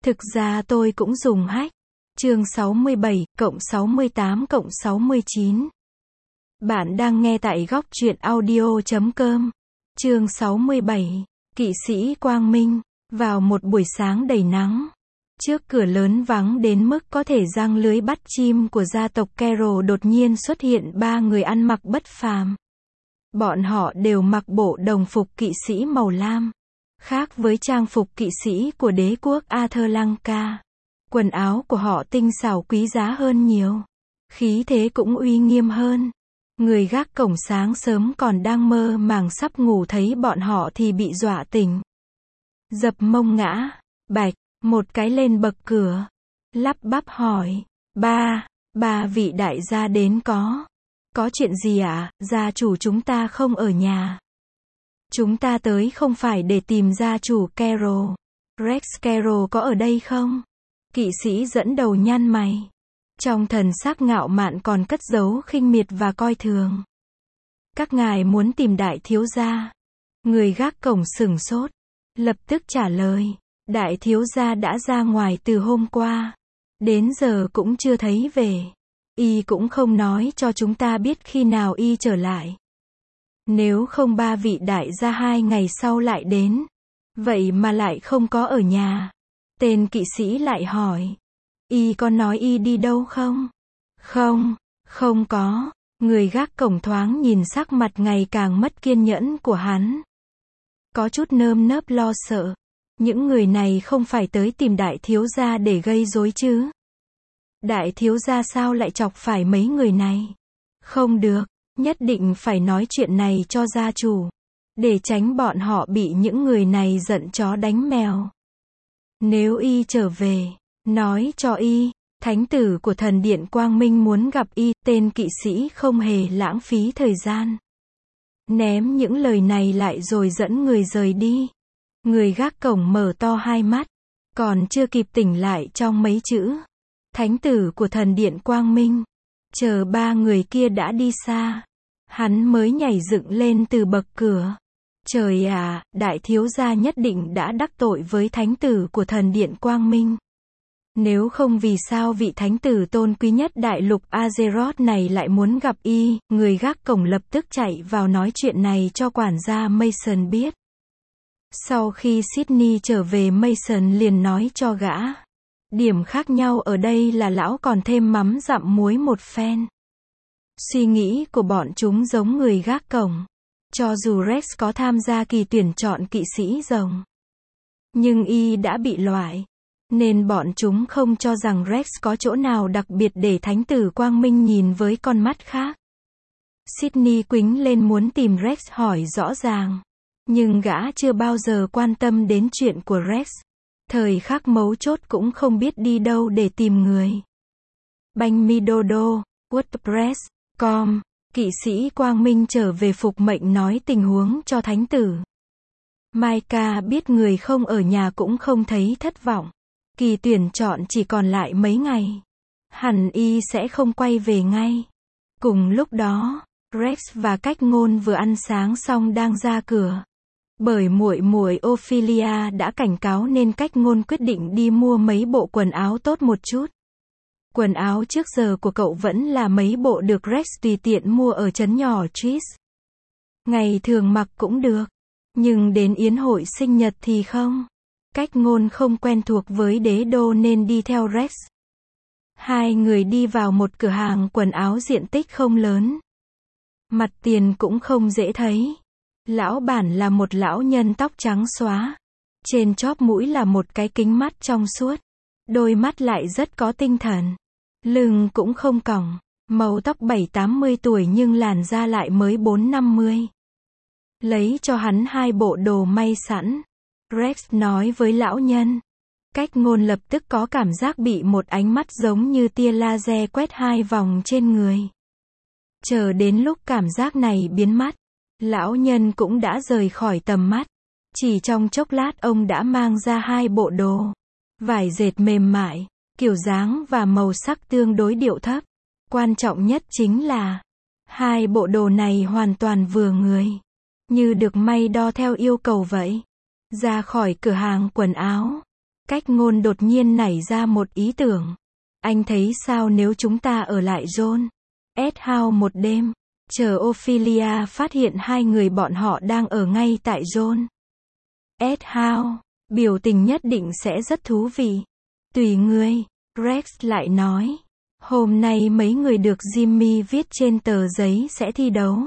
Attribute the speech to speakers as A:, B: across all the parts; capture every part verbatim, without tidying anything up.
A: Thực ra tôi cũng dùng hack. Chương sáu mươi bảy, cộng sáu mươi tám cộng sáu mươi chín. Bạn đang nghe tại góc truyện audio chấm com. Chương sáu mươi bảy. Kỵ sĩ Quang Minh. Vào một buổi sáng đầy nắng, trước cửa lớn vắng đến mức có thể giăng lưới bắt chim của gia tộc Carroll đột nhiên xuất hiện ba người ăn mặc bất phàm. Bọn họ đều mặc bộ đồng phục kỵ sĩ màu lam. Khác với trang phục kỵ sĩ của đế quốc Atlantica, quần áo của họ tinh xảo quý giá hơn nhiều. Khí thế cũng uy nghiêm hơn. Người gác cổng sáng sớm còn đang mơ màng sắp ngủ thấy bọn họ thì bị dọa tỉnh. Dập mông ngã, bạch, một cái lên bậc cửa. Lắp bắp hỏi, ba, ba vị đại gia đến có. Có chuyện gì ạ? À? Gia chủ chúng ta không ở nhà. Chúng ta tới không phải để tìm gia chủ Carroll. Rex Carroll có ở đây không? Kỵ sĩ dẫn đầu nhăn mày. Trong thần sắc ngạo mạn còn cất giấu khinh miệt và coi thường. Các ngài muốn tìm đại thiếu gia. Người gác cổng sửng sốt. Lập tức trả lời. Đại thiếu gia đã ra ngoài từ hôm qua. Đến giờ cũng chưa thấy về. Y cũng không nói cho chúng ta biết khi nào y trở lại. Nếu không ba vị đại gia hai ngày sau lại đến. Vậy mà lại không có ở nhà. Tên kỵ sĩ lại hỏi. Y có nói y đi đâu không? Không, không có. Người gác cổng thoáng nhìn sắc mặt ngày càng mất kiên nhẫn của hắn. Có chút nơm nớp lo sợ. Những người này không phải tới tìm đại thiếu gia để gây rối chứ? Đại thiếu gia sao lại chọc phải mấy người này? Không được, nhất định phải nói chuyện này cho gia chủ. Để tránh bọn họ bị những người này giận chó đánh mèo. Nếu y trở về, nói cho y, thánh tử của thần điện Quang Minh muốn gặp y. Tên kỵ sĩ không hề lãng phí thời gian. Ném những lời này lại rồi dẫn người rời đi. Người gác cổng mở to hai mắt. Còn chưa kịp tỉnh lại trong mấy chữ. Thánh tử của thần điện Quang Minh. Chờ ba người kia đã đi xa. Hắn mới nhảy dựng lên từ bậc cửa. Trời à, đại thiếu gia nhất định đã đắc tội với thánh tử của thần điện Quang Minh. Nếu không vì sao vị thánh tử tôn quý nhất đại lục Azeroth này lại muốn gặp y. Người gác cổng lập tức chạy vào nói chuyện này cho quản gia Mason biết. Sau khi Sydney trở về, Mason liền nói cho gã. Điểm khác nhau ở đây là lão còn thêm mắm dặm muối một phen. Suy nghĩ của bọn chúng giống người gác cổng. Cho dù Rex có tham gia kỳ tuyển chọn kỵ sĩ rồng, nhưng y đã bị loại. Nên bọn chúng không cho rằng Rex có chỗ nào đặc biệt để thánh tử Quang Minh nhìn với con mắt khác. Sydney quính lên muốn tìm Rex hỏi rõ ràng. Nhưng gã chưa bao giờ quan tâm đến chuyện của Rex. Thời khắc mấu chốt cũng không biết đi đâu để tìm người. Banh mi dodo, WordPress, com. Kỵ sĩ Quang Minh trở về phục mệnh nói tình huống cho thánh tử. Micah biết người không ở nhà cũng không thấy thất vọng. Kỳ tuyển chọn chỉ còn lại mấy ngày. Hẳn y sẽ không quay về ngay. Cùng lúc đó, Rex và Cách Ngôn vừa ăn sáng xong đang ra cửa. Bởi muội muội Ophelia đã cảnh cáo nên Cách Ngôn quyết định đi mua mấy bộ quần áo tốt một chút. Quần áo trước giờ của cậu vẫn là mấy bộ được Rex tùy tiện mua ở trấn nhỏ Tris. Ngày thường mặc cũng được. Nhưng đến yến hội sinh nhật thì không. Cách Ngôn không quen thuộc với đế đô nên đi theo Rex. Hai người đi vào một cửa hàng quần áo diện tích không lớn. Mặt tiền cũng không dễ thấy. Lão bản là một lão nhân tóc trắng xóa. Trên chóp mũi là một cái kính mắt trong suốt. Đôi mắt lại rất có tinh thần. Lưng cũng không còng. Màu tóc bảy tám mươi tuổi nhưng làn da lại mới bốn năm mươi. Lấy cho hắn hai bộ đồ may sẵn. Rex nói với lão nhân. Cách Ngôn lập tức có cảm giác bị một ánh mắt giống như tia laser quét hai vòng trên người. Chờ đến lúc cảm giác này biến mất, lão nhân cũng đã rời khỏi tầm mắt. Chỉ trong chốc lát ông đã mang ra hai bộ đồ. Vải dệt mềm mại, kiểu dáng và màu sắc tương đối điệu thấp. Quan trọng nhất chính là, hai bộ đồ này hoàn toàn vừa người. Như được may đo theo yêu cầu vậy. Ra khỏi cửa hàng quần áo, Cách ngôn đột nhiên nảy ra một ý tưởng. Anh thấy sao nếu chúng ta ở lại John S. House một đêm, chờ Ophelia phát hiện hai người bọn họ đang ở ngay tại John S. House. Biểu tình nhất định sẽ rất thú vị. Tùy ngươi, Rex lại nói. Hôm nay mấy người được Jimmy viết trên tờ giấy sẽ thi đấu.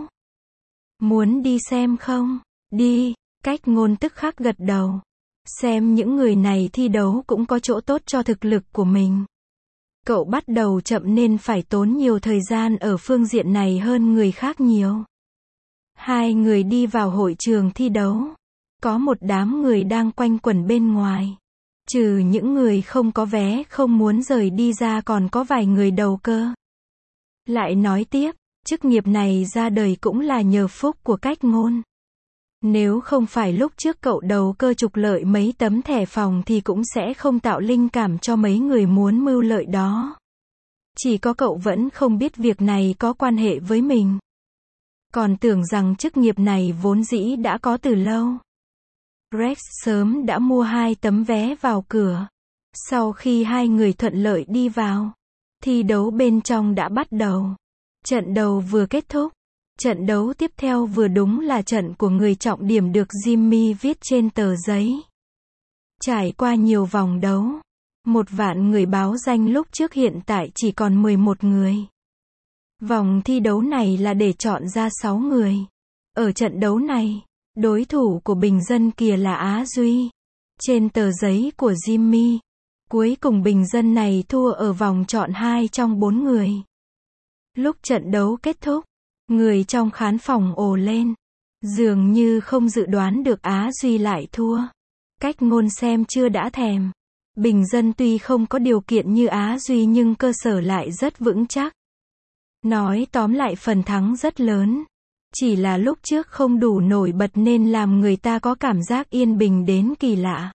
A: Muốn đi xem không? Đi, cách ngôn tức khắc gật đầu. Xem những người này thi đấu cũng có chỗ tốt cho thực lực của mình. Cậu bắt đầu chậm nên phải tốn nhiều thời gian ở phương diện này hơn người khác nhiều. Hai người đi vào hội trường thi đấu. Có một đám người đang quanh quẩn bên ngoài. Trừ những người không có vé không muốn rời đi ra còn có vài người đầu cơ. Lại nói tiếp, chức nghiệp này ra đời cũng là nhờ phúc của cách ngôn. Nếu không phải lúc trước cậu đầu cơ trục lợi mấy tấm thẻ phòng thì cũng sẽ không tạo linh cảm cho mấy người muốn mưu lợi đó. Chỉ có cậu vẫn không biết việc này có quan hệ với mình. Còn tưởng rằng chức nghiệp này vốn dĩ đã có từ lâu. Rex sớm đã mua hai tấm vé vào cửa. Sau khi hai người thuận lợi đi vào, thi đấu bên trong đã bắt đầu. Trận đầu vừa kết thúc. Trận đấu tiếp theo vừa đúng là trận của người trọng điểm được Jimmy viết trên tờ giấy. Trải qua nhiều vòng đấu, một vạn người báo danh lúc trước hiện tại chỉ còn mười một người. Vòng thi đấu này là để chọn ra sáu người. Ở trận đấu này, đối thủ của bình dân kia là Á Duy. Trên tờ giấy của Jimmy, cuối cùng bình dân này thua ở vòng chọn hai trong bốn người. Lúc trận đấu kết thúc, người trong khán phòng ồ lên. Dường như không dự đoán được Á Duy lại thua. Cách ngôn xem chưa đã thèm. Bình dân tuy không có điều kiện như Á Duy nhưng cơ sở lại rất vững chắc. Nói tóm lại phần thắng rất lớn. Chỉ là lúc trước không đủ nổi bật nên làm người ta có cảm giác yên bình đến kỳ lạ.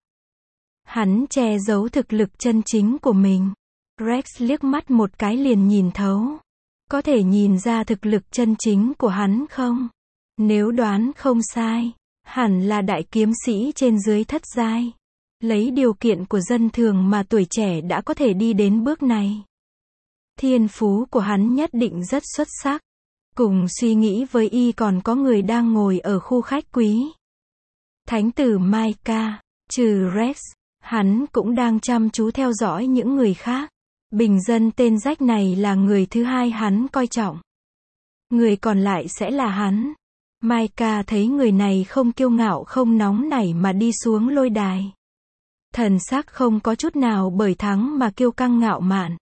A: Hắn che giấu thực lực chân chính của mình. Rex liếc mắt một cái liền nhìn thấu. Có thể nhìn ra thực lực chân chính của hắn không? Nếu đoán không sai, hẳn là đại kiếm sĩ trên dưới thất giai. Lấy điều kiện của dân thường mà tuổi trẻ đã có thể đi đến bước này. Thiên phú của hắn nhất định rất xuất sắc. Cùng suy nghĩ với y còn có người đang ngồi ở khu khách quý. Thánh tử Micah, trừ Rex, hắn cũng đang chăm chú theo dõi những người khác. Bình dân tên rách này là người thứ hai hắn coi trọng. Người còn lại sẽ là hắn. Micah thấy người này không kiêu ngạo không nóng nảy mà đi xuống lôi đài. Thần sắc không có chút nào bởi thắng mà kiêu căng ngạo mạn.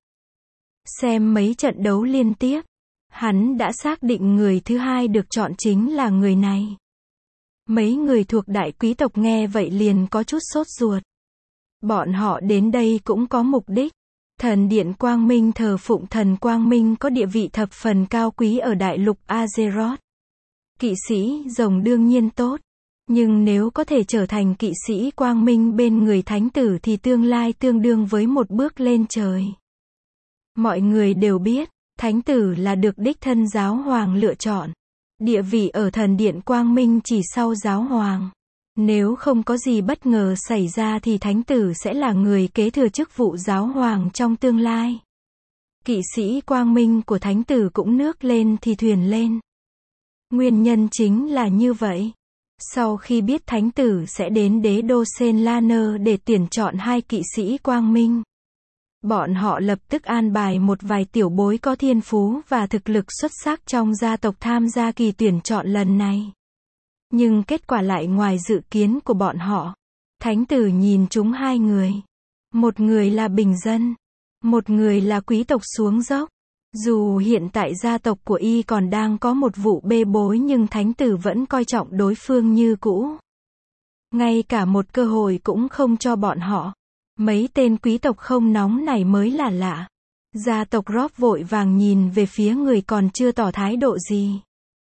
A: Xem mấy trận đấu liên tiếp, hắn đã xác định người thứ hai được chọn chính là người này. Mấy người thuộc đại quý tộc nghe vậy liền có chút sốt ruột. Bọn họ đến đây cũng có mục đích. Thần điện Quang Minh thờ phụng thần Quang Minh có địa vị thập phần cao quý ở đại lục Azeroth. Kỵ sĩ rồng đương nhiên tốt. Nhưng nếu có thể trở thành kỵ sĩ Quang Minh bên người thánh tử thì tương lai tương đương với một bước lên trời. Mọi người đều biết, thánh tử là được đích thân giáo hoàng lựa chọn. Địa vị ở thần điện Quang Minh chỉ sau giáo hoàng. Nếu không có gì bất ngờ xảy ra thì thánh tử sẽ là người kế thừa chức vụ giáo hoàng trong tương lai. Kỵ sĩ Quang Minh của thánh tử cũng nước lên thì thuyền lên. Nguyên nhân chính là như vậy. Sau khi biết thánh tử sẽ đến đế đô Senlaner để tuyển chọn hai kỵ sĩ Quang Minh, bọn họ lập tức an bài một vài tiểu bối có thiên phú và thực lực xuất sắc trong gia tộc tham gia kỳ tuyển chọn lần này. Nhưng kết quả lại ngoài dự kiến của bọn họ. Thánh tử nhìn chúng hai người. Một người là bình dân. Một người là quý tộc xuống dốc. Dù hiện tại gia tộc của y còn đang có một vụ bê bối nhưng thánh tử vẫn coi trọng đối phương như cũ. Ngay cả một cơ hội cũng không cho bọn họ. Mấy tên quý tộc không nóng này mới là lạ. Gia tộc Rob vội vàng nhìn về phía người còn chưa tỏ thái độ gì.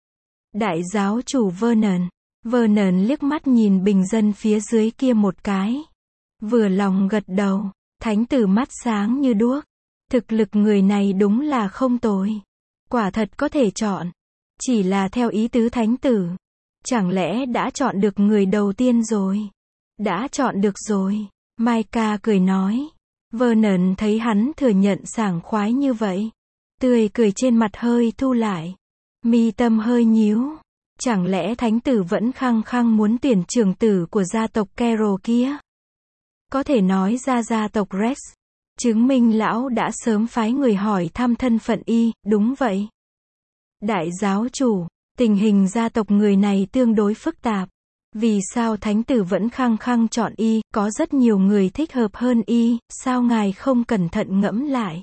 A: Đại giáo chủ Vernon. Vernon liếc mắt nhìn bình dân phía dưới kia một cái. Vừa lòng gật đầu. Thánh tử mắt sáng như đuốc. Thực lực người này đúng là không tồi. Quả thật có thể chọn. Chỉ là theo ý tứ thánh tử. Chẳng lẽ đã chọn được người đầu tiên rồi? Đã chọn được rồi. Micah cười nói. Vernon thấy hắn thừa nhận sảng khoái như vậy. Tươi cười trên mặt hơi thu lại. Mi tâm hơi nhíu. Chẳng lẽ thánh tử vẫn khăng khăng muốn tuyển trưởng tử của gia tộc Carroll kia? Có thể nói ra gia tộc Rex. Chứng minh lão đã sớm phái người hỏi thăm thân phận y, đúng vậy. Đại giáo chủ, tình hình gia tộc người này tương đối phức tạp. Vì sao thánh tử vẫn khăng khăng chọn y, có rất nhiều người thích hợp hơn y, sao ngài không cẩn thận ngẫm lại?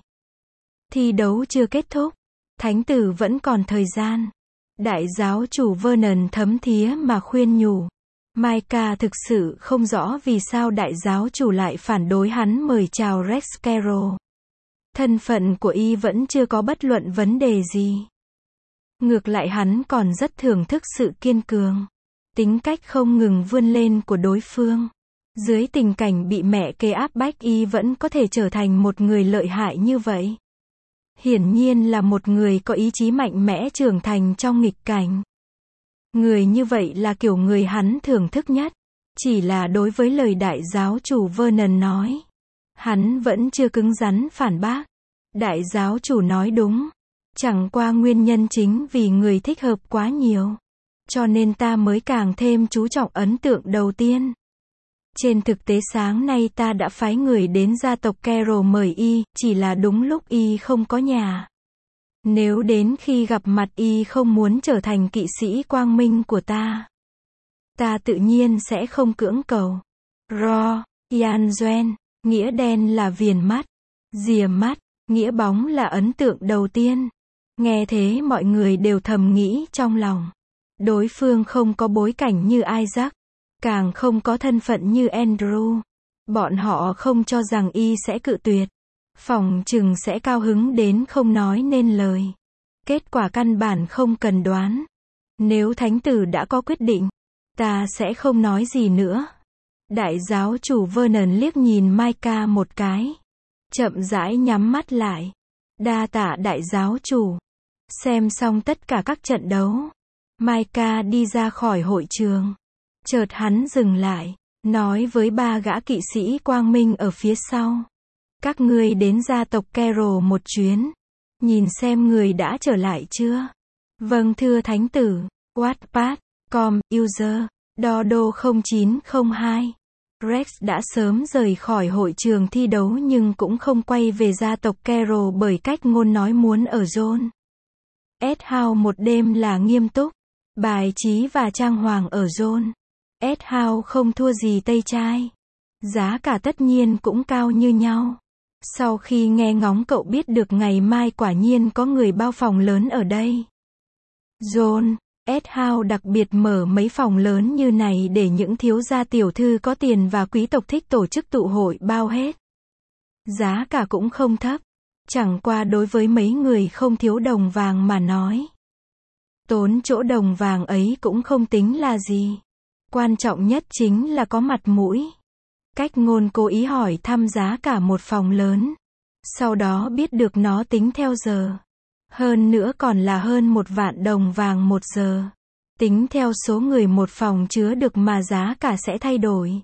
A: Thi đấu chưa kết thúc, thánh tử vẫn còn thời gian. Đại giáo chủ Vernon thấm thía mà khuyên nhủ. Micah thực sự không rõ vì sao đại giáo chủ lại phản đối hắn mời chào Rex Carroll. Thân phận của y vẫn chưa có bất luận vấn đề gì. Ngược lại hắn còn rất thưởng thức sự kiên cường, tính cách không ngừng vươn lên của đối phương. Dưới tình cảnh bị mẹ kế áp bách y vẫn có thể trở thành một người lợi hại như vậy. Hiển nhiên là một người có ý chí mạnh mẽ trưởng thành trong nghịch cảnh. Người như vậy là kiểu người hắn thưởng thức nhất. Chỉ là đối với lời đại giáo chủ Vernon nói, hắn vẫn chưa cứng rắn phản bác. Đại giáo chủ nói đúng. Chẳng qua nguyên nhân chính vì người thích hợp quá nhiều. Cho nên ta mới càng thêm chú trọng ấn tượng đầu tiên. Trên thực tế sáng nay ta đã phái người đến gia tộc Carroll mời y, chỉ là đúng lúc y không có nhà. Nếu đến khi gặp mặt y không muốn trở thành kỵ sĩ quang minh của ta, ta tự nhiên sẽ không cưỡng cầu. Ro, Yan Duan, nghĩa đen là viền mắt, rìa mắt, nghĩa bóng là ấn tượng đầu tiên. Nghe thế mọi người đều thầm nghĩ trong lòng. Đối phương không có bối cảnh như Isaac, càng không có thân phận như Andrew. Bọn họ không cho rằng y sẽ cự tuyệt. Phỏng chừng sẽ cao hứng đến không nói nên lời. Kết quả căn bản không cần đoán. Nếu thánh tử đã có quyết định, ta sẽ không nói gì nữa. Đại giáo chủ Vernon liếc nhìn Micah một cái. Chậm rãi nhắm mắt lại. Đa tạ đại giáo chủ. Xem xong tất cả các trận đấu, Micah đi ra khỏi hội trường. Chợt hắn dừng lại, nói với ba gã kỵ sĩ quang minh ở phía sau. Các ngươi đến gia tộc Carroll một chuyến. Nhìn xem người đã trở lại chưa? Vâng thưa thánh tử. Wattpad, com, user, Dodo không chín không hai. Rex đã sớm rời khỏi hội trường thi đấu nhưng cũng không quay về gia tộc Carroll bởi cách ngôn nói muốn ở John S. House một đêm là nghiêm túc. Bài trí và trang hoàng ở John S. House không thua gì Tây Trai. Giá cả tất nhiên cũng cao như nhau. Sau khi nghe ngóng cậu biết được ngày mai quả nhiên có người bao phòng lớn ở đây. John S. House đặc biệt mở mấy phòng lớn như này để những thiếu gia tiểu thư có tiền và quý tộc thích tổ chức tụ hội bao hết. Giá cả cũng không thấp. Chẳng qua đối với mấy người không thiếu đồng vàng mà nói, tốn chỗ đồng vàng ấy cũng không tính là gì. Quan trọng nhất chính là có mặt mũi. Cách ngôn cố ý hỏi thăm giá cả một phòng lớn. Sau đó biết được nó tính theo giờ. Hơn nữa còn là hơn một vạn đồng vàng một giờ. Tính theo số người một phòng chứa được mà giá cả sẽ thay đổi.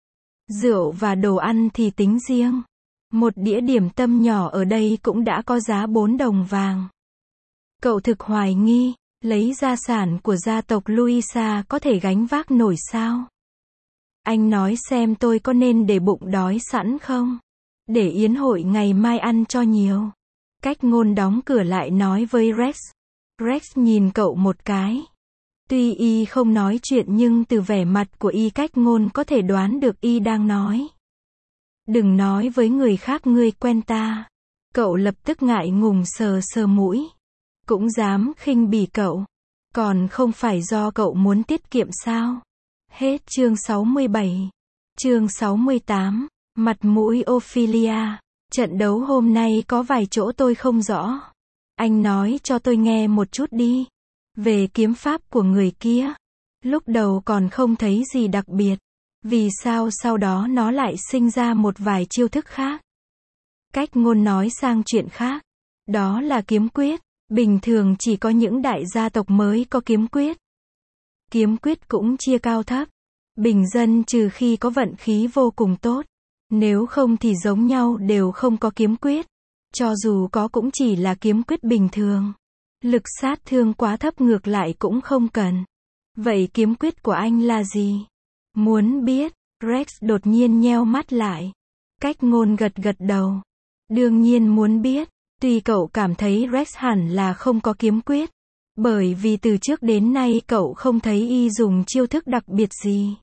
A: Rượu và đồ ăn thì tính riêng. Một đĩa điểm tâm nhỏ ở đây cũng đã có giá bốn đồng vàng. Cậu thực hoài nghi, lấy gia sản của gia tộc Louisa có thể gánh vác nổi sao? Anh nói xem tôi có nên để bụng đói sẵn không? Để yến hội ngày mai ăn cho nhiều. Cách ngôn đóng cửa lại nói với Rex. Rex nhìn cậu một cái. Tuy y không nói chuyện nhưng từ vẻ mặt của y cách ngôn có thể đoán được y đang nói. Đừng nói với người khác ngươi quen ta. Cậu lập tức ngại ngùng sờ sờ mũi. Cũng dám khinh bỉ cậu. Còn không phải do cậu muốn tiết kiệm sao? Hết chương sáu mươi bảy. Chương sáu mươi tám. Mặt mũi Ophelia. Trận đấu hôm nay có vài chỗ tôi không rõ. Anh nói cho tôi nghe một chút đi. Về kiếm pháp của người kia. Lúc đầu còn không thấy gì đặc biệt. Vì sao sau đó nó lại sinh ra một vài chiêu thức khác? Cách ngôn nói sang chuyện khác. Đó là kiếm quyết. Bình thường chỉ có những đại gia tộc mới có kiếm quyết. Kiếm quyết cũng chia cao thấp. Bình dân trừ khi có vận khí vô cùng tốt. Nếu không thì giống nhau đều không có kiếm quyết. Cho dù có cũng chỉ là kiếm quyết bình thường. Lực sát thương quá thấp ngược lại cũng không cần. Vậy kiếm quyết của anh là gì? Muốn biết, Rex đột nhiên nheo mắt lại. Cách ngôn gật gật đầu. Đương nhiên muốn biết, tuy cậu cảm thấy Rex hẳn là không có kiếm quyết. Bởi vì từ trước đến nay cậu không thấy y dùng chiêu thức đặc biệt gì.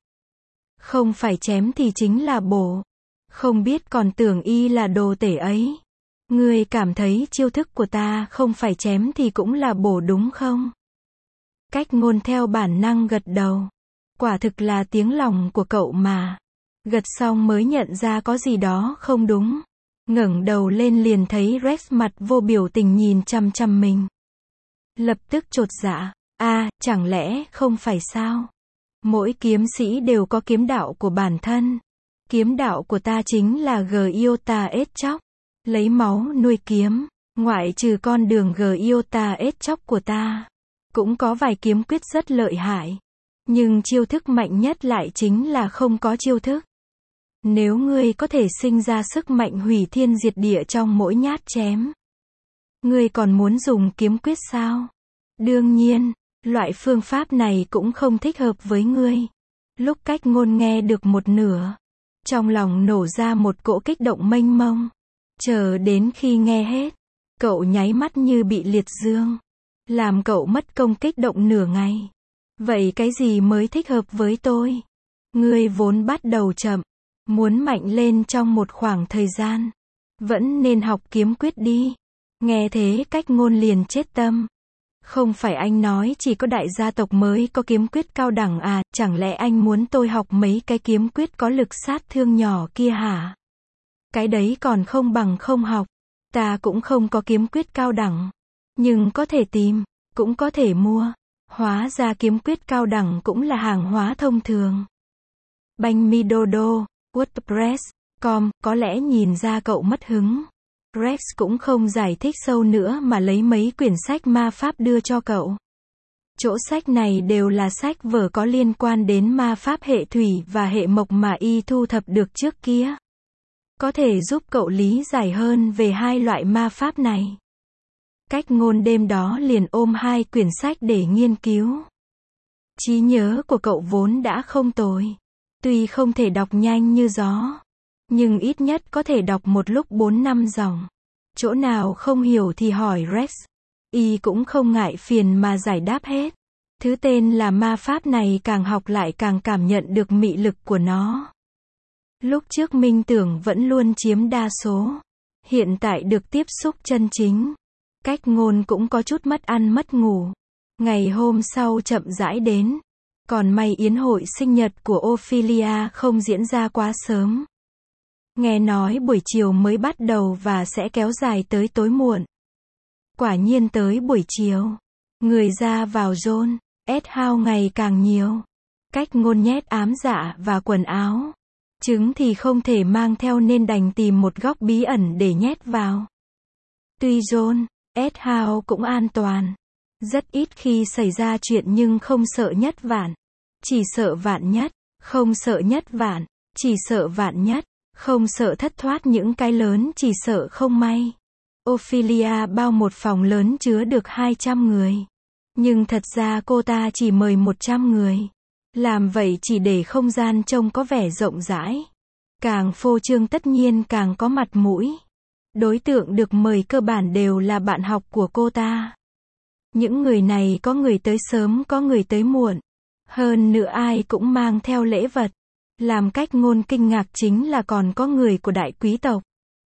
A: Không phải chém thì chính là bổ. Không biết còn tưởng y là đồ tể ấy. Ngươi cảm thấy chiêu thức của ta không phải chém thì cũng là bổ đúng không? Cách ngôn theo bản năng gật đầu. Quả thực là tiếng lòng của cậu mà. Gật xong mới nhận ra có gì đó không đúng. Ngẩng đầu lên liền thấy Rex mặt vô biểu tình nhìn chăm chăm mình. Lập tức chột dạ. À, chẳng lẽ không phải sao? Mỗi kiếm sĩ đều có kiếm đạo của bản thân. Kiếm đạo của ta chính là Gyota ết chóc. Lấy máu nuôi kiếm. Ngoại trừ con đường Gyota ết chóc của ta. Cũng có vài kiếm quyết rất lợi hại. Nhưng chiêu thức mạnh nhất lại chính là không có chiêu thức. Nếu ngươi có thể sinh ra sức mạnh hủy thiên diệt địa trong mỗi nhát chém. Ngươi còn muốn dùng kiếm quyết sao? Đương nhiên, loại phương pháp này cũng không thích hợp với ngươi. Lúc cách ngôn nghe được một nửa. Trong lòng nổ ra một cỗ kích động mênh mông. Chờ đến khi nghe hết. Cậu nháy mắt như bị liệt dương. Làm cậu mất công kích động nửa ngày. Vậy cái gì mới thích hợp với tôi? Ngươi vốn bắt đầu chậm. Muốn mạnh lên trong một khoảng thời gian. Vẫn nên học kiếm quyết đi. Nghe thế cách ngôn liền chết tâm. Không phải anh nói chỉ có đại gia tộc mới có kiếm quyết cao đẳng à, chẳng lẽ anh muốn tôi học mấy cái kiếm quyết có lực sát thương nhỏ kia hả? Cái đấy còn không bằng không học. Ta cũng không có kiếm quyết cao đẳng. Nhưng có thể tìm, cũng có thể mua. Hóa ra kiếm quyết cao đẳng cũng là hàng hóa thông thường. Banh mi đô đô, WordPress, com, có lẽ nhìn ra cậu mất hứng. Rex cũng không giải thích sâu nữa mà lấy mấy quyển sách ma pháp đưa cho cậu. Chỗ sách này đều là sách vở có liên quan đến ma pháp hệ thủy và hệ mộc mà y thu thập được trước kia. Có thể giúp cậu lý giải hơn về hai loại ma pháp này. Cách ngôn đêm đó liền ôm hai quyển sách để nghiên cứu. Trí nhớ của cậu vốn đã không tồi. Tuy không thể đọc nhanh như gió. Nhưng ít nhất có thể đọc một lúc bốn năm dòng. Chỗ nào không hiểu thì hỏi Rex. Y cũng không ngại phiền mà giải đáp hết. Thứ tên là ma pháp này càng học lại càng cảm nhận được mị lực của nó. Lúc trước minh tưởng vẫn luôn chiếm đa số. Hiện tại được tiếp xúc chân chính. Cách ngôn cũng có chút mất ăn mất ngủ. Ngày hôm sau chậm rãi đến. Còn may yến hội sinh nhật của Ophelia không diễn ra quá sớm. Nghe nói buổi chiều mới bắt đầu và sẽ kéo dài tới tối muộn. Quả nhiên tới buổi chiều. Người ra vào John S. House ngày càng nhiều. Cách ngôn nhét ám dạ và quần áo. Trứng thì không thể mang theo nên đành tìm một góc bí ẩn để nhét vào. Tuy John S. House cũng an toàn. Rất ít khi xảy ra chuyện nhưng không sợ nhất vạn. Chỉ sợ vạn nhất. Không sợ nhất vạn. Chỉ sợ vạn nhất. Không sợ thất thoát những cái lớn chỉ sợ không may. Ophelia bao một phòng lớn chứa được hai trăm người. Nhưng thật ra cô ta chỉ mời một trăm người. Làm vậy chỉ để không gian trông có vẻ rộng rãi. Càng phô trương tất nhiên càng có mặt mũi. Đối tượng được mời cơ bản đều là bạn học của cô ta. Những người này có người tới sớm có người tới muộn. Hơn nữa ai cũng mang theo lễ vật. Làm cách ngôn kinh ngạc chính là còn có người của đại quý tộc.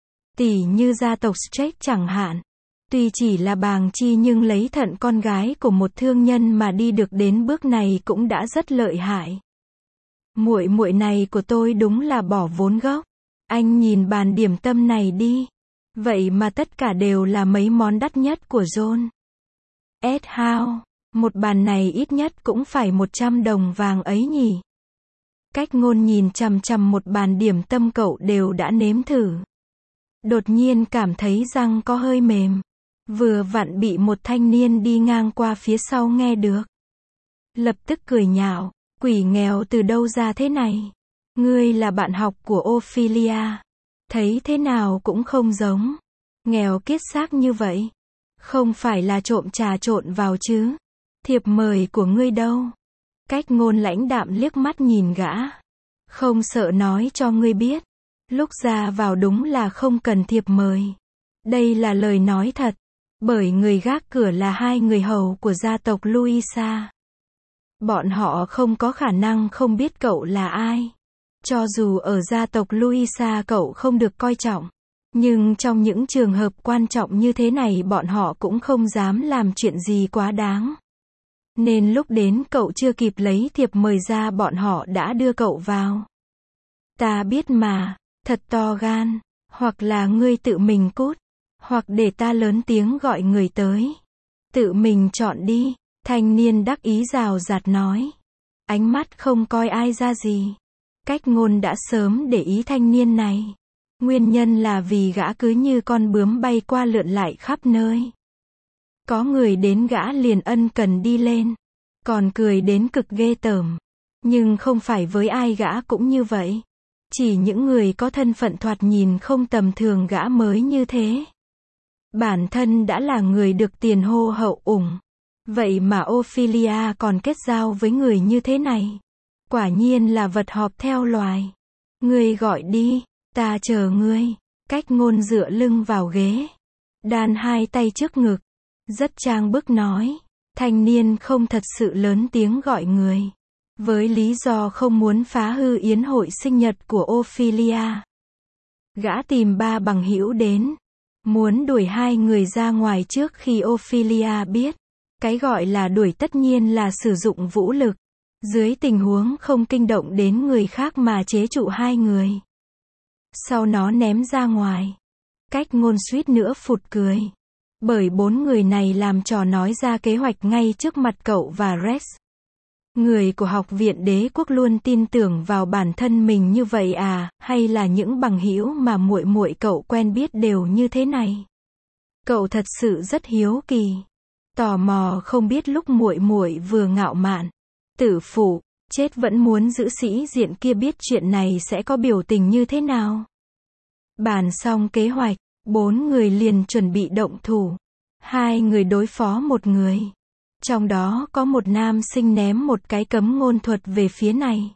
A: Tỷ như gia tộc Strake chẳng hạn. Tuy chỉ là bàng chi nhưng lấy thận con gái của một thương nhân mà đi được đến bước này cũng đã rất lợi hại. Muội muội này của tôi đúng là bỏ vốn gốc. Anh nhìn bàn điểm tâm này đi. Vậy mà tất cả đều là mấy món đắt nhất của John S. House. Một bàn này ít nhất cũng phải một trăm đồng vàng ấy nhỉ. Cách ngôn nhìn chằm chằm một bàn điểm tâm cậu đều đã nếm thử. Đột nhiên cảm thấy răng có hơi mềm. Vừa vặn bị một thanh niên đi ngang qua phía sau nghe được. Lập tức cười nhạo, quỷ nghèo từ đâu ra thế này. Ngươi là bạn học của Ophelia. Thấy thế nào cũng không giống. Nghèo kiết xác như vậy. Không phải là trộm trà trộn vào chứ. Thiệp mời của ngươi đâu? Cách ngôn lãnh đạm liếc mắt nhìn gã. Không sợ nói cho ngươi biết. Lúc ra vào đúng là không cần thiệp mời. Đây là lời nói thật. Bởi người gác cửa là hai người hầu của gia tộc Louisa. Bọn họ không có khả năng không biết cậu là ai. Cho dù ở gia tộc Louisa cậu không được coi trọng. Nhưng trong những trường hợp quan trọng như thế này bọn họ cũng không dám làm chuyện gì quá đáng. Nên lúc đến cậu chưa kịp lấy thiệp mời ra bọn họ đã đưa cậu vào. Ta biết mà, thật to gan. Hoặc là ngươi tự mình cút. Hoặc để ta lớn tiếng gọi người tới. Tự mình chọn đi. Thanh niên đắc ý rào rạt nói. Ánh mắt không coi ai ra gì. Cách ngôn đã sớm để ý thanh niên này. Nguyên nhân là vì gã cứ như con bướm bay qua lượn lại khắp nơi. Có người đến gã liền ân cần đi lên. Còn cười đến cực ghê tởm. Nhưng không phải với ai gã cũng như vậy. Chỉ những người có thân phận thoạt nhìn không tầm thường gã mới như thế. Bản thân đã là người được tiền hô hậu ủng. Vậy mà Ophelia còn kết giao với người như thế này. Quả nhiên là vật họp theo loài. Ngươi gọi đi, ta chờ ngươi. Cách ngôn dựa lưng vào ghế. Đan hai tay trước ngực. Rất trang bức nói. Thanh niên không thật sự lớn tiếng gọi người. Với lý do không muốn phá hư yến hội sinh nhật của Ophelia. Gã tìm ba bằng hữu đến. Muốn đuổi hai người ra ngoài trước khi Ophelia biết. Cái gọi là đuổi tất nhiên là sử dụng vũ lực. Dưới tình huống không kinh động đến người khác mà chế trụ hai người. Sau nó ném ra ngoài. Cách ngôn suýt nữa phụt cười. Bởi bốn người này làm trò nói ra kế hoạch ngay trước mặt cậu và Rex. Người của học viện đế quốc luôn tin tưởng vào bản thân mình như vậy à, hay là những bằng hữu mà muội muội cậu quen biết đều như thế này? Cậu thật sự rất hiếu kỳ. Tò mò không biết lúc muội muội vừa ngạo mạn, tự phụ, chết vẫn muốn giữ sĩ diện kia biết chuyện này sẽ có biểu tình như thế nào. Bàn xong kế hoạch, bốn người liền chuẩn bị động thủ. Hai người đối phó một người. Trong đó có một nam sinh ném một cái cấm ngôn thuật về phía này.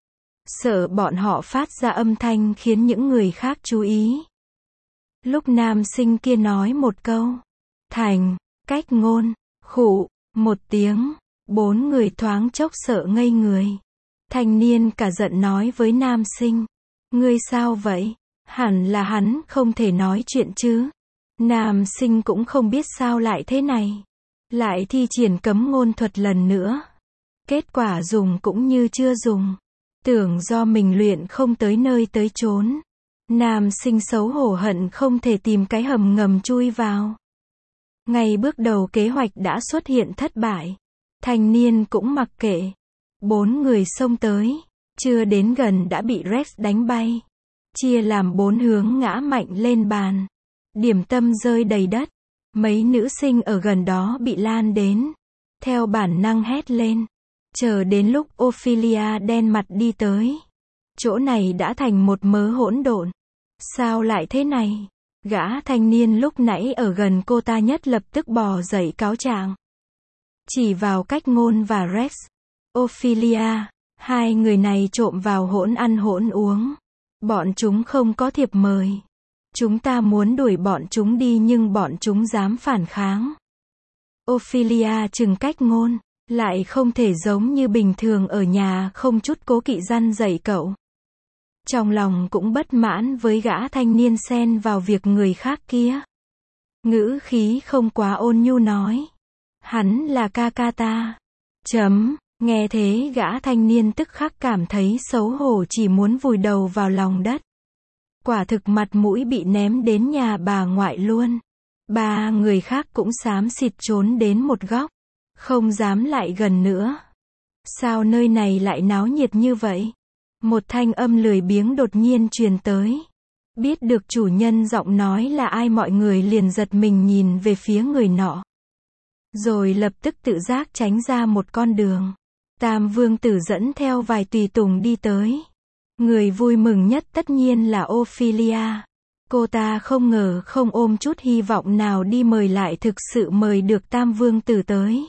A: Sợ bọn họ phát ra âm thanh khiến những người khác chú ý. Lúc nam sinh kia nói một câu. Thành, cách ngôn, khụ, một tiếng. Bốn người thoáng chốc sợ ngây người. Thanh niên cả giận nói với nam sinh. Ngươi sao vậy? Hẳn là hắn không thể nói chuyện chứ. Nam sinh cũng không biết sao lại thế này. Lại thi triển cấm ngôn thuật lần nữa. Kết quả dùng cũng như chưa dùng. Tưởng do mình luyện không tới nơi tới chốn. Nam sinh xấu hổ hận không thể tìm cái hầm ngầm chui vào. Ngay bước đầu kế hoạch đã xuất hiện thất bại. Thanh niên cũng mặc kệ. Bốn người xông tới. Chưa đến gần đã bị Rex đánh bay. Chia làm bốn hướng ngã mạnh lên bàn. Điểm tâm rơi đầy đất. Mấy nữ sinh ở gần đó bị lan đến. Theo bản năng hét lên. Chờ đến lúc Ophelia đen mặt đi tới. Chỗ này đã thành một mớ hỗn độn. Sao lại thế này? Gã thanh niên lúc nãy ở gần cô ta nhất lập tức bò dậy cáo trạng. Chỉ vào cách ngôn và Rex. Ophelia, hai người này trộm vào hỗn ăn hỗn uống. Bọn chúng không có thiệp mời. Chúng ta muốn đuổi bọn chúng đi nhưng bọn chúng dám phản kháng. Ophelia trừng cách ngôn, lại không thể giống như bình thường ở nhà không chút cố kỵ răn dạy cậu. Trong lòng cũng bất mãn với gã thanh niên xen vào việc người khác kia. Ngữ khí không quá ôn nhu nói. Hắn là ca ca ta. Chấm, nghe thế gã thanh niên tức khắc cảm thấy xấu hổ chỉ muốn vùi đầu vào lòng đất. Quả thực mặt mũi bị ném đến nhà bà ngoại luôn. Ba người khác cũng xám xịt trốn đến một góc. Không dám lại gần nữa. Sao nơi này lại náo nhiệt như vậy? Một thanh âm lười biếng đột nhiên truyền tới. Biết được chủ nhân giọng nói là ai mọi người liền giật mình nhìn về phía người nọ. Rồi lập tức tự giác tránh ra một con đường. Tam vương tử dẫn theo vài tùy tùng đi tới. Người vui mừng nhất tất nhiên là Ophelia. Cô ta không ngờ không ôm chút hy vọng nào đi mời lại thực sự mời được Tam Vương Tử tới.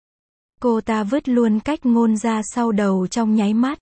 A: Cô ta vứt luôn cách ngôn ra sau đầu trong nháy mắt.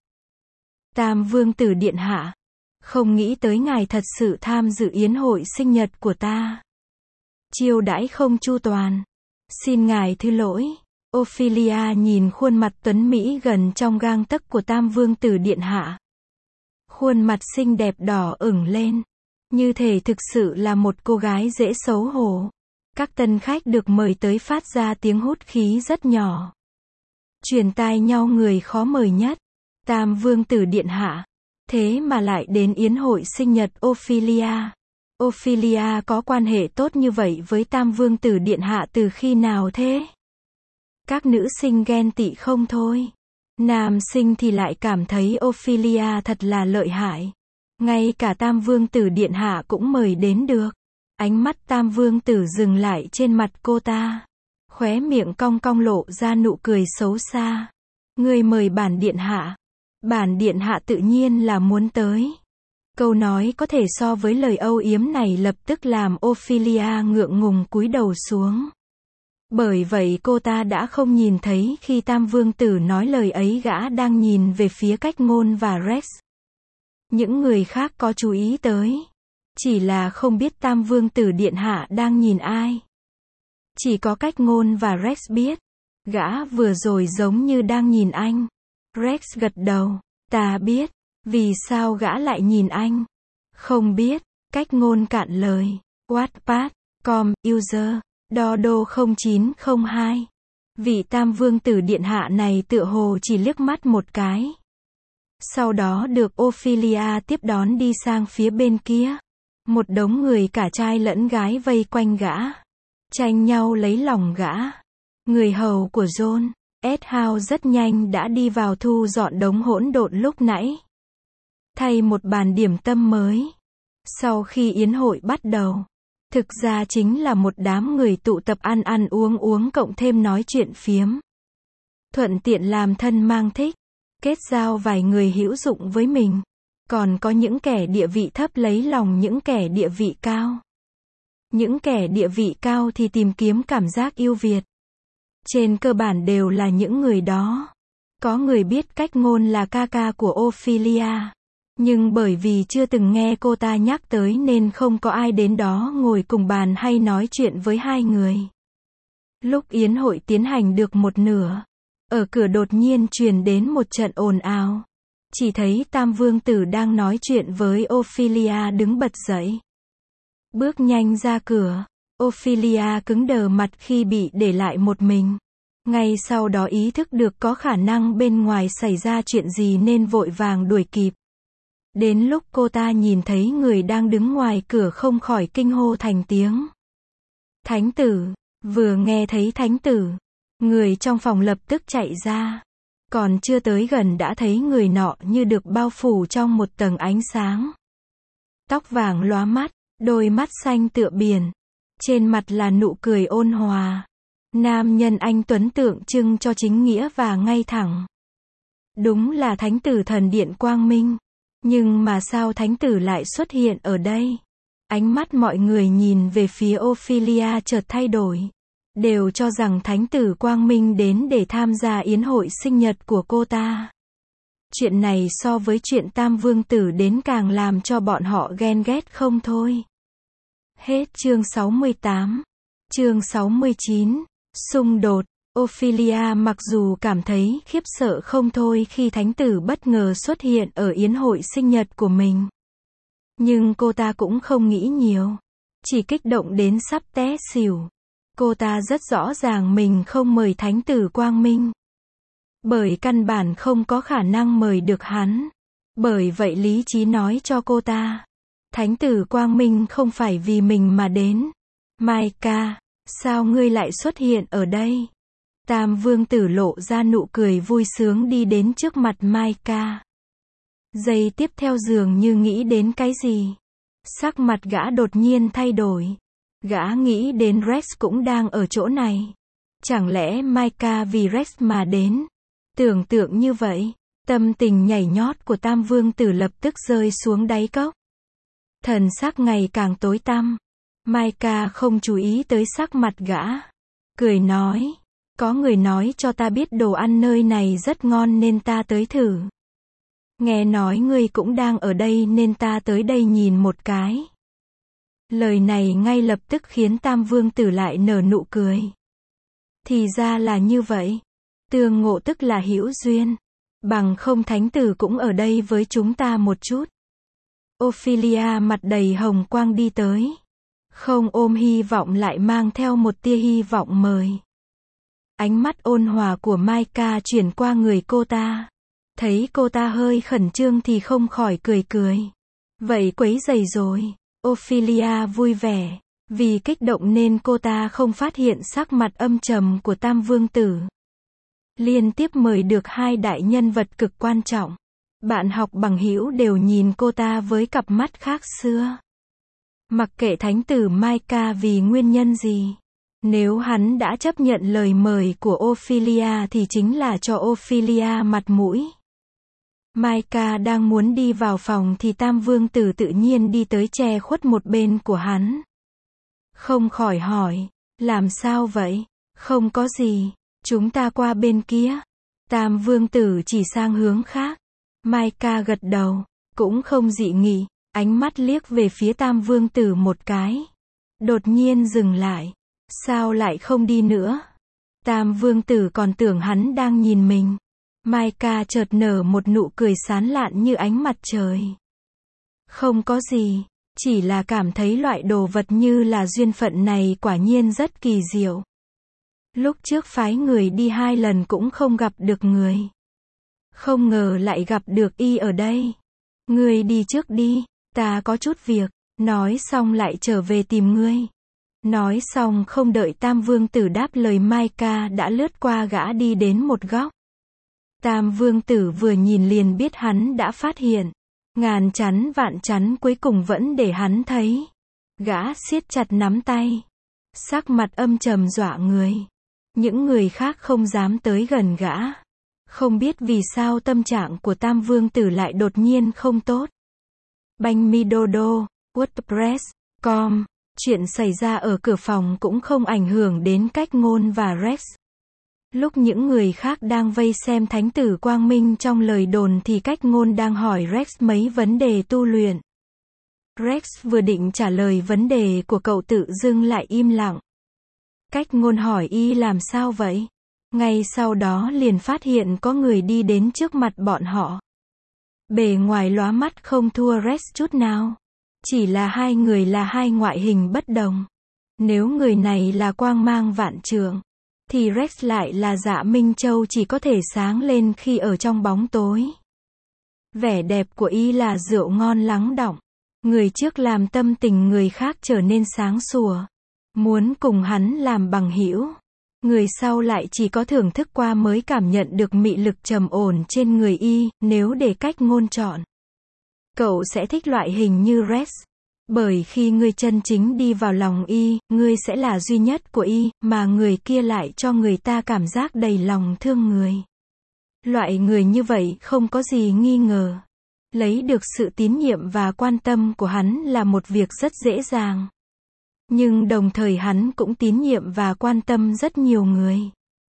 A: Tam Vương Tử điện hạ, không nghĩ tới ngài thật sự tham dự yến hội sinh nhật của ta. Chiêu đãi không chu toàn. Xin ngài thứ lỗi. Ophelia nhìn khuôn mặt tuấn mỹ gần trong gang tấc của Tam Vương Tử điện hạ. Khuôn mặt xinh đẹp đỏ ửng lên. Như thể thực sự là một cô gái dễ xấu hổ. Các tân khách được mời tới phát ra tiếng hút khí rất nhỏ. Truyền tai nhau người khó mời nhất. Tam Vương Tử điện hạ. Thế mà lại đến yến hội sinh nhật Ophelia. Ophelia có quan hệ tốt như vậy với Tam Vương Tử điện hạ từ khi nào thế? Các nữ sinh ghen tị không thôi. Nam sinh thì lại cảm thấy Ophelia thật là lợi hại. Ngay cả Tam Vương Tử điện hạ cũng mời đến được. Ánh mắt Tam Vương Tử dừng lại trên mặt cô ta. Khóe miệng cong cong lộ ra nụ cười xấu xa. Ngươi mời bản điện hạ. Bản điện hạ tự nhiên là muốn tới. Câu nói có thể so với lời âu yếm này lập tức làm Ophelia ngượng ngùng cúi đầu xuống. Bởi vậy cô ta đã không nhìn thấy khi Tam Vương Tử nói lời ấy gã đang nhìn về phía Cách Ngôn và Rex. Những người khác có chú ý tới. Chỉ là không biết Tam Vương Tử điện hạ đang nhìn ai. Chỉ có Cách Ngôn và Rex biết. Gã vừa rồi giống như đang nhìn anh. Rex gật đầu. Ta biết. Vì sao gã lại nhìn anh? Không biết. Cách Ngôn cạn lời. Wattpad. com. User. Dodo không chín không hai. Vị Tam Vương Tử điện hạ này tựa hồ chỉ liếc mắt một cái. Sau đó được Ophelia tiếp đón đi sang phía bên kia. Một đống người cả trai lẫn gái vây quanh gã. Tranh nhau lấy lòng gã. Người hầu của John Edhouse rất nhanh đã đi vào thu dọn đống hỗn độn lúc nãy. Thay một bàn điểm tâm mới. Sau khi yến hội bắt đầu. Thực ra chính là một đám người tụ tập ăn ăn uống uống cộng thêm nói chuyện phiếm. Thuận tiện làm thân mang thích. Kết giao vài người hữu dụng với mình. Còn có những kẻ địa vị thấp lấy lòng những kẻ địa vị cao. Những kẻ địa vị cao thì tìm kiếm cảm giác yêu Việt. Trên cơ bản đều là những người đó. Có người biết Cách Ngôn là ca ca của Ophelia. Nhưng bởi vì chưa từng nghe cô ta nhắc tới nên không có ai đến đó ngồi cùng bàn hay nói chuyện với hai người. Lúc yến hội tiến hành được một nửa. Ở cửa đột nhiên truyền đến một trận ồn ào. Chỉ thấy Tam Vương Tử đang nói chuyện với Ophelia đứng bật dậy. Bước nhanh ra cửa. Ophelia cứng đờ mặt khi bị để lại một mình. Ngay sau đó ý thức được có khả năng bên ngoài xảy ra chuyện gì nên vội vàng đuổi kịp. Đến lúc cô ta nhìn thấy người đang đứng ngoài cửa không khỏi kinh hô thành tiếng. Thánh tử. Vừa nghe thấy thánh tử. Người trong phòng lập tức chạy ra. Còn chưa tới gần đã thấy người nọ như được bao phủ trong một tầng ánh sáng. Tóc vàng lóa mắt, đôi mắt xanh tựa biển. Trên mặt là nụ cười ôn hòa. Nam nhân anh tuấn tượng trưng cho chính nghĩa và ngay thẳng. Đúng là thánh tử thần điện quang minh. Nhưng mà sao thánh tử lại xuất hiện ở đây? Ánh mắt mọi người nhìn về phía Ophelia chợt thay đổi. Đều cho rằng thánh tử quang minh đến để tham gia yến hội sinh nhật của cô ta. Chuyện này so với chuyện Tam Vương Tử đến càng làm cho bọn họ ghen ghét không thôi. Hết chương sáu mươi tám. Chương sáu mươi chín. Xung đột. Ophelia mặc dù cảm thấy khiếp sợ không thôi khi thánh tử bất ngờ xuất hiện ở yến hội sinh nhật của mình. Nhưng cô ta cũng không nghĩ nhiều. Chỉ kích động đến sắp té xỉu. Cô ta rất rõ ràng mình không mời thánh tử quang minh. Bởi căn bản không có khả năng mời được hắn. Bởi vậy lý trí nói cho cô ta. Thánh tử quang minh không phải vì mình mà đến. Maika, sao ngươi lại xuất hiện ở đây? Tam Vương Tử lộ ra nụ cười vui sướng đi đến trước mặt Maika. Giây tiếp theo dường như nghĩ đến cái gì. Sắc mặt gã đột nhiên thay đổi. Gã nghĩ đến Rex cũng đang ở chỗ này. Chẳng lẽ Maika vì Rex mà đến? Tưởng tượng như vậy, Tâm tình nhảy nhót của Tam Vương Tử lập tức rơi xuống đáy cốc. Thần sắc ngày càng tối tăm. Mai Ca không chú ý tới sắc mặt gã. Cười nói, có người nói cho ta biết đồ ăn nơi này rất ngon nên ta tới thử. Nghe nói ngươi cũng đang ở đây nên ta tới đây nhìn một cái. Lời này ngay lập tức khiến Tam Vương Tử lại nở nụ cười. Thì ra là như vậy. Tương ngộ tức là hữu duyên. Bằng không thánh tử cũng ở đây với chúng ta một chút. Ophelia mặt đầy hồng quang đi tới. Không ôm hy vọng lại mang theo một tia hy vọng mời. Ánh mắt ôn hòa của Mai Ca chuyển qua người cô ta. Thấy cô ta hơi khẩn trương thì không khỏi cười cười. Vậy quấy rầy rồi. Ophelia vui vẻ. Vì kích động nên cô ta không phát hiện sắc mặt âm trầm của Tam Vương Tử. Liên tiếp mời được hai đại nhân vật cực quan trọng. Bạn học bằng hữu đều nhìn cô ta với cặp mắt khác xưa. Mặc kệ thánh tử Mai Ca vì nguyên nhân gì. Nếu hắn đã chấp nhận lời mời của Ophelia thì chính là cho Ophelia mặt mũi. Mai Ca đang muốn đi vào phòng thì Tam Vương Tử tự nhiên đi tới che khuất một bên của hắn. Không khỏi hỏi, làm sao vậy? Không có gì, chúng ta qua bên kia. Tam Vương Tử chỉ sang hướng khác. Mai Ca gật đầu, cũng không dị nghị, ánh mắt liếc về phía Tam Vương Tử một cái. Đột nhiên dừng lại. Sao lại không đi nữa? Tam Vương Tử còn tưởng hắn đang nhìn mình. Mai Ca chợt nở một nụ cười sán lạn như ánh mặt trời. Không có gì, chỉ là cảm thấy loại đồ vật như là duyên phận này quả nhiên rất kỳ diệu. Lúc trước phái người đi hai lần cũng không gặp được người. Không ngờ lại gặp được y ở đây. Ngươi đi trước đi, ta có chút việc. Nói xong lại trở về tìm ngươi. Nói xong không đợi Tam Vương Tử đáp lời Mai Ca đã lướt qua gã đi đến một góc. Tam Vương Tử vừa nhìn liền biết hắn đã phát hiện. Ngàn chắn vạn chắn cuối cùng vẫn để hắn thấy. Gã siết chặt nắm tay. Sắc mặt âm trầm dọa người. Những người khác không dám tới gần gã. Không biết vì sao tâm trạng của Tam Vương Tử lại đột nhiên không tốt. Banh mi đô đô, WordPress, com. Chuyện xảy ra ở cửa phòng cũng không ảnh hưởng đến Cách Ngôn và Rex. Lúc những người khác đang vây xem thánh tử quang minh trong lời đồn thì Cách Ngôn đang hỏi Rex mấy vấn đề tu luyện. Rex vừa định trả lời vấn đề của cậu tự dưng lại im lặng. Cách Ngôn hỏi y làm sao vậy? Ngay sau đó liền phát hiện có người đi đến trước mặt bọn họ. Bề ngoài lóa mắt không thua Rex chút nào. Chỉ là hai người là hai ngoại hình bất đồng. Nếu người này là quang mang vạn trượng, thì Rex lại là Dạ Minh Châu chỉ có thể sáng lên khi ở trong bóng tối. Vẻ đẹp của y là rượu ngon lắng đọng. Người trước làm tâm tình người khác trở nên sáng sủa. Muốn cùng hắn làm bằng hữu. Người sau lại chỉ có thưởng thức qua mới cảm nhận được mị lực trầm ổn trên người y, nếu để Cách Ngôn chọn. Cậu sẽ thích loại hình như Rex. Bởi khi ngươi chân chính đi vào lòng y, ngươi sẽ là duy nhất của y, mà người kia lại cho người ta cảm giác đầy lòng thương người. Loại người như vậy không có gì nghi ngờ. Lấy được sự tín nhiệm và quan tâm của hắn là một việc rất dễ dàng. Nhưng đồng thời hắn cũng tín nhiệm và quan tâm rất nhiều người.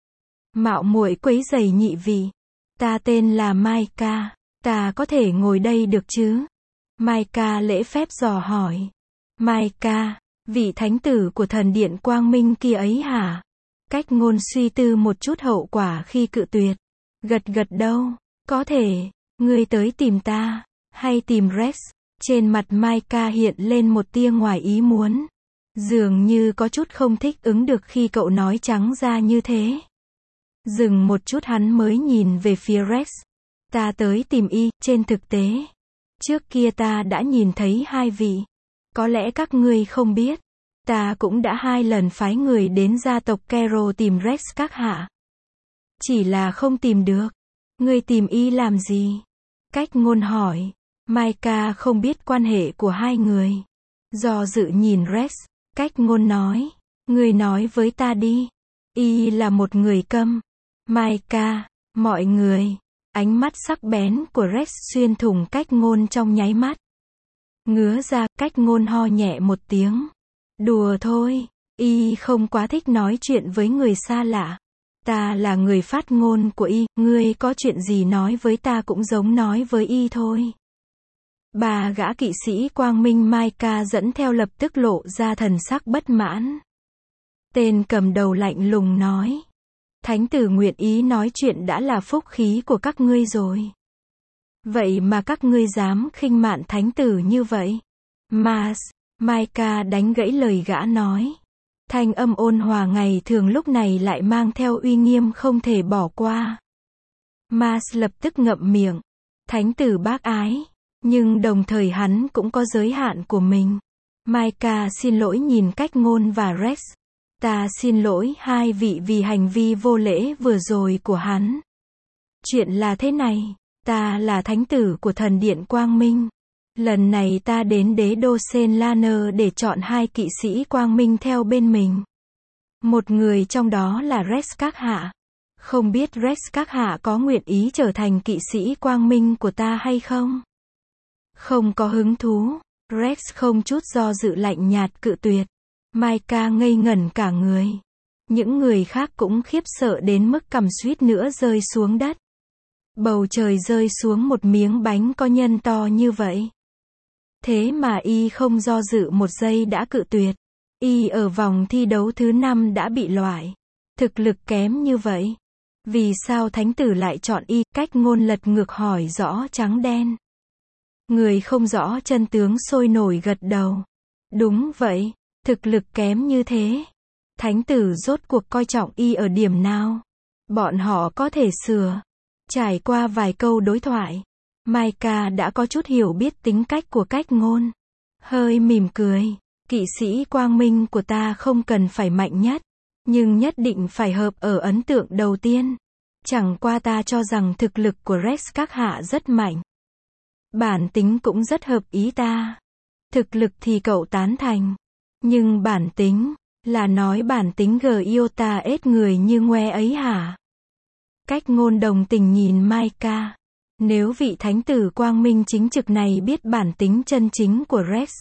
A: Mạo muội quấy rầy nhị vị. Ta tên là Mai Ca. Ta có thể ngồi đây được chứ? Mai Ca lễ phép dò hỏi. Mai Ca, vị thánh tử của thần điện quang minh kia ấy hả? Cách Ngôn suy tư một chút hậu quả khi cự tuyệt. Gật gật đâu, có thể, ngươi tới tìm ta, hay tìm Rex? Trên mặt Mai Ca hiện lên một tia ngoài ý muốn. Dường như có chút không thích ứng được khi cậu nói trắng ra như thế. Dừng một chút hắn mới nhìn về phía Rex. Ta tới tìm y, trên thực tế. Trước kia ta đã nhìn thấy hai vị. Có lẽ các ngươi không biết. Ta cũng đã hai lần phái người đến gia tộc Carol tìm Rex các hạ. Chỉ là không tìm được. Ngươi tìm y làm gì? Cách Ngôn hỏi. Mai Ca không biết quan hệ của hai người. Do dự nhìn Rex. Cách Ngôn nói. Ngươi nói với ta đi. Y là một người câm. Mai Ca. Mọi người. Ánh mắt sắc bén của Rex xuyên thủng Cách Ngôn trong nháy mắt. Ngứa ra, Cách Ngôn ho nhẹ một tiếng. Đùa thôi, y không quá thích nói chuyện với người xa lạ. Ta là người phát ngôn của y, ngươi có chuyện gì nói với ta cũng giống nói với y thôi. Bà gã kỵ sĩ Quang Minh Micah dẫn theo lập tức lộ ra thần sắc bất mãn. Tên cầm đầu lạnh lùng nói. Thánh tử nguyện ý nói chuyện đã là phúc khí của các ngươi rồi. Vậy mà các ngươi dám khinh mạn thánh tử như vậy. Mas, Micah đánh gãy lời gã nói. Thanh âm ôn hòa ngày thường lúc này lại mang theo uy nghiêm không thể bỏ qua. Mas lập tức ngậm miệng. Thánh tử bác ái. Nhưng đồng thời hắn cũng có giới hạn của mình. Micah xin lỗi nhìn Cách Ngôn và Rex. Ta xin lỗi hai vị vì hành vi vô lễ vừa rồi của hắn. Chuyện là thế này, ta là thánh tử của thần điện Quang Minh. Lần này ta đến đế đô Senlaner để chọn hai kỵ sĩ Quang Minh theo bên mình. Một người trong đó là Rex các hạ. Không biết Rex các hạ có nguyện ý trở thành kỵ sĩ Quang Minh của ta hay không? Không có hứng thú. Rex không chút do dự lạnh nhạt cự tuyệt. Micah ngây ngẩn cả người. Những người khác cũng khiếp sợ đến mức cằm suýt nữa rơi xuống đất. Bầu trời rơi xuống một miếng bánh có nhân to như vậy. Thế mà y không do dự một giây đã cự tuyệt. Y ở vòng thi đấu thứ năm đã bị loại. Thực lực kém như vậy. Vì sao thánh tử lại chọn y? Cách Ngôn lật ngược hỏi rõ trắng đen. Người không rõ chân tướng sôi nổi gật đầu. Đúng vậy. Thực lực kém như thế. Thánh tử rốt cuộc coi trọng y ở điểm nào? Bọn họ có thể sửa. Trải qua vài câu đối thoại, Micah đã có chút hiểu biết tính cách của Cách Ngôn. Hơi mỉm cười. Kỵ sĩ Quang Minh của ta không cần phải mạnh nhất. Nhưng nhất định phải hợp ở ấn tượng đầu tiên. Chẳng qua ta cho rằng thực lực của Rex các hạ rất mạnh. Bản tính cũng rất hợp ý ta. Thực lực thì cậu tán thành. Nhưng bản tính, là nói bản tính gờ yêu ta ết người như ngoe ấy hả? Cách Ngôn đồng tình nhìn Micah. Nếu vị thánh tử Quang Minh chính trực này biết bản tính chân chính của Rex,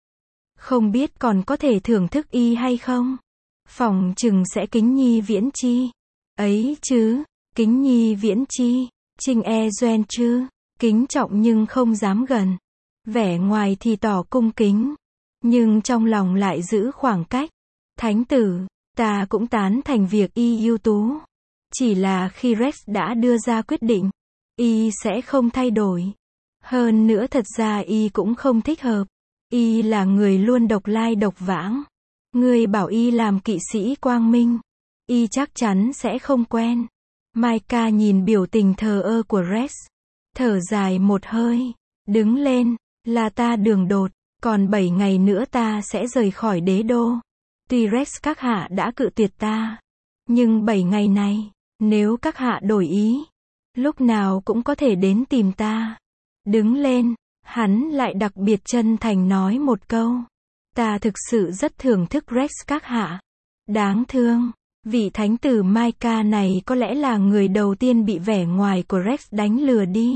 A: không biết còn có thể thưởng thức y hay không? Phỏng chừng sẽ kính nhi viễn chi. Ấy chứ, kính nhi viễn chi, trinh e doen chứ, kính trọng nhưng không dám gần. Vẻ ngoài thì tỏ cung kính. Nhưng trong lòng lại giữ khoảng cách. Thánh tử, ta cũng tán thành việc y ưu tú. Chỉ là khi Rex đã đưa ra quyết định, y sẽ không thay đổi. Hơn nữa thật ra y cũng không thích hợp. Y là người luôn độc lai độc vãng. Ngươi bảo y làm kỵ sĩ Quang Minh, y chắc chắn sẽ không quen. Micah nhìn biểu tình thờ ơ của Rex. Thở dài một hơi. Đứng lên, là ta đường đột. Còn bảy ngày nữa ta sẽ rời khỏi đế đô. Tuy Rex các hạ đã cự tuyệt ta. Nhưng bảy ngày này, nếu các hạ đổi ý, lúc nào cũng có thể đến tìm ta. Đứng lên, hắn lại đặc biệt chân thành nói một câu. Ta thực sự rất thưởng thức Rex các hạ. Đáng thương, vị thánh tử Micah này có lẽ là người đầu tiên bị vẻ ngoài của Rex đánh lừa đi.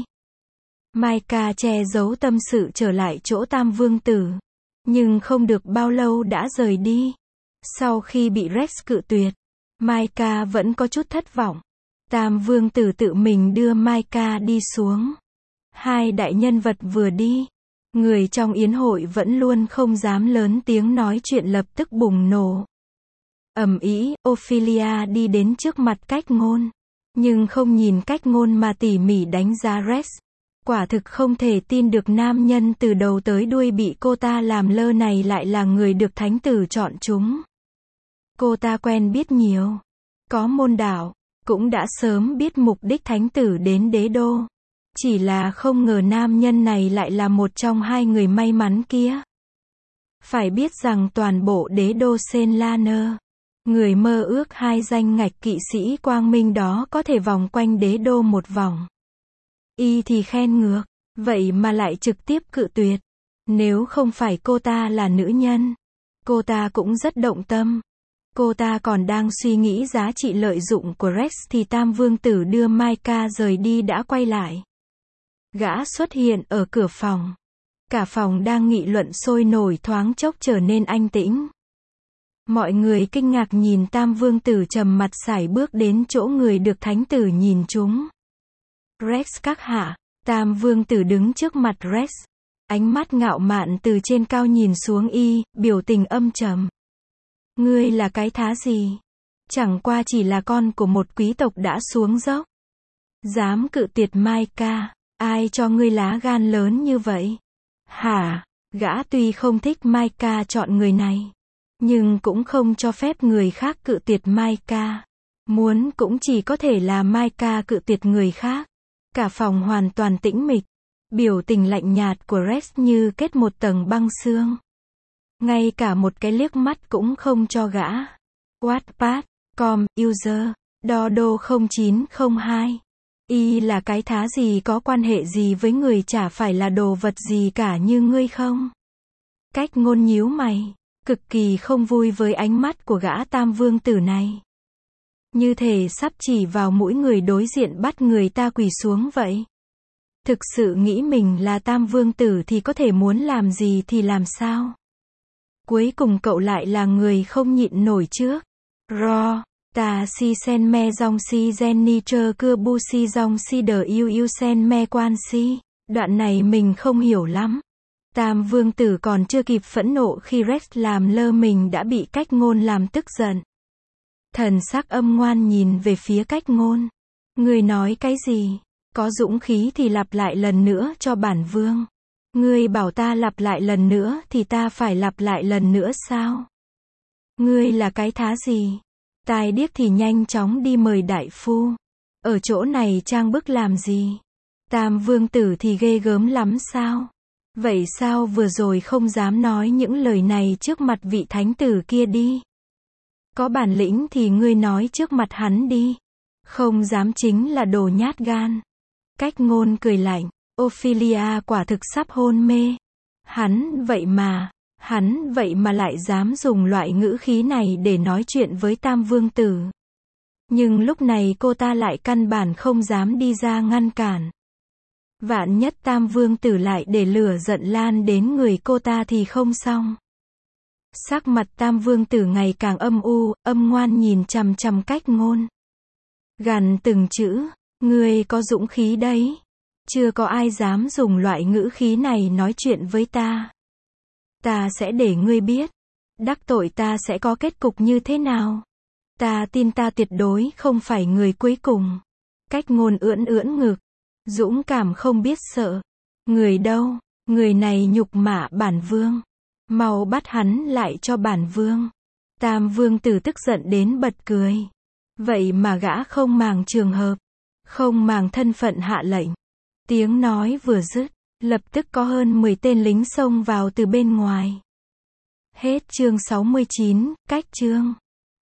A: Micah che giấu tâm sự trở lại chỗ Tam Vương Tử. Nhưng không được bao lâu đã rời đi. Sau khi bị Rex cự tuyệt, Micah vẫn có chút thất vọng. Tam Vương Tử tự mình đưa Micah đi xuống. Hai đại nhân vật vừa đi, người trong yến hội vẫn luôn không dám lớn tiếng nói chuyện lập tức bùng nổ. Ầm ĩ, Ophelia đi đến trước mặt Cách Ngôn. Nhưng không nhìn Cách Ngôn mà tỉ mỉ đánh giá Rex. Quả thực không thể tin được nam nhân từ đầu tới đuôi bị cô ta làm lơ này lại là người được thánh tử chọn chúng. Cô ta quen biết nhiều. Có môn đạo. Cũng đã sớm biết mục đích thánh tử đến đế đô. Chỉ là không ngờ nam nhân này lại là một trong hai người may mắn kia. Phải biết rằng toàn bộ đế đô Senlaner, người mơ ước hai danh ngạch kỵ sĩ Quang Minh đó có thể vòng quanh đế đô một vòng. Y thì khen ngược, vậy mà lại trực tiếp cự tuyệt. Nếu không phải cô ta là nữ nhân, cô ta cũng rất động tâm. Cô ta còn đang suy nghĩ giá trị lợi dụng của Rex thì Tam Vương Tử đưa Micah rời đi đã quay lại. Gã xuất hiện ở cửa phòng. Cả phòng đang nghị luận sôi nổi thoáng chốc trở nên an tĩnh. Mọi người kinh ngạc nhìn Tam Vương Tử trầm mặt sải bước đến chỗ người được Thánh Tử nhìn chúng. Rex các hạ. Tam Vương Tử đứng trước mặt Rex. Ánh mắt ngạo mạn từ trên cao nhìn xuống y, biểu tình âm trầm. Ngươi là cái thá gì? Chẳng qua chỉ là con của một quý tộc đã xuống dốc. Dám cự tuyệt Micah. Ai cho ngươi lá gan lớn như vậy? Hả? Gã tuy không thích Micah chọn người này, nhưng cũng không cho phép người khác cự tuyệt Micah. Muốn cũng chỉ có thể là Micah cự tuyệt người khác. Cả phòng hoàn toàn tĩnh mịch. Biểu tình lạnh nhạt của Rex như kết một tầng băng xương. Ngay cả một cái liếc mắt cũng không cho gã. Wattpad, com, user, Dodo không chín không hai. Y là cái thá gì, có quan hệ gì với người, chả phải là đồ vật gì cả như ngươi không? Cách Ngôn nhíu mày, cực kỳ không vui với ánh mắt của gã Tam Vương Tử này. Như thể sắp chỉ vào mũi người đối diện bắt người ta quỳ xuống vậy. Thực sự nghĩ mình là Tam Vương Tử thì có thể muốn làm gì thì làm sao? Cuối cùng cậu lại là người không nhịn nổi trước. Ro, ta si sen me dòng si gen ni trơ cưa bu si dòng si đờ yêu yêu sen me quan si. Đoạn này mình không hiểu lắm. Tam Vương Tử còn chưa kịp phẫn nộ khi Rex làm lơ mình đã bị Cách Ngôn làm tức giận. Thần sắc âm ngoan nhìn về phía Cách Ngôn. Ngươi nói cái gì? Có dũng khí thì lặp lại lần nữa cho bản vương. Ngươi bảo ta lặp lại lần nữa thì ta phải lặp lại lần nữa sao? Ngươi là cái thá gì? Tai điếc thì nhanh chóng đi mời đại phu. Ở chỗ này trang bức làm gì? Tam Vương Tử thì ghê gớm lắm sao? Vậy sao vừa rồi không dám nói những lời này trước mặt vị thánh tử kia đi? Có bản lĩnh thì ngươi nói trước mặt hắn đi. Không dám chính là đồ nhát gan. Cách Ngôn cười lạnh. Ophelia quả thực sắp hôn mê. Hắn vậy mà, hắn vậy mà lại dám dùng loại ngữ khí này để nói chuyện với Tam Vương Tử. Nhưng lúc này cô ta lại căn bản không dám đi ra ngăn cản. Vạn nhất Tam Vương Tử lại để lửa giận lan đến người cô ta thì không xong. Sắc mặt Tam Vương Tử ngày càng âm u, âm ngoan nhìn chằm chằm Cách Ngôn. Gằn từng chữ, ngươi có dũng khí đấy. Chưa có ai dám dùng loại ngữ khí này nói chuyện với ta. Ta sẽ để ngươi biết, đắc tội ta sẽ có kết cục như thế nào. Ta tin ta tuyệt đối không phải người cuối cùng. Cách Ngôn ưỡn ưỡn ngực, dũng cảm không biết sợ. Người đâu? Người này nhục mạ bản vương. Mau bắt hắn lại cho bản vương. Tam Vương Tử tức giận đến bật cười. Vậy mà gã không màng trường hợp, không màng thân phận hạ lệnh. Tiếng nói vừa dứt, lập tức có hơn mười tên lính xông vào từ bên ngoài. Hết chương sáu mươi chín, cách chương.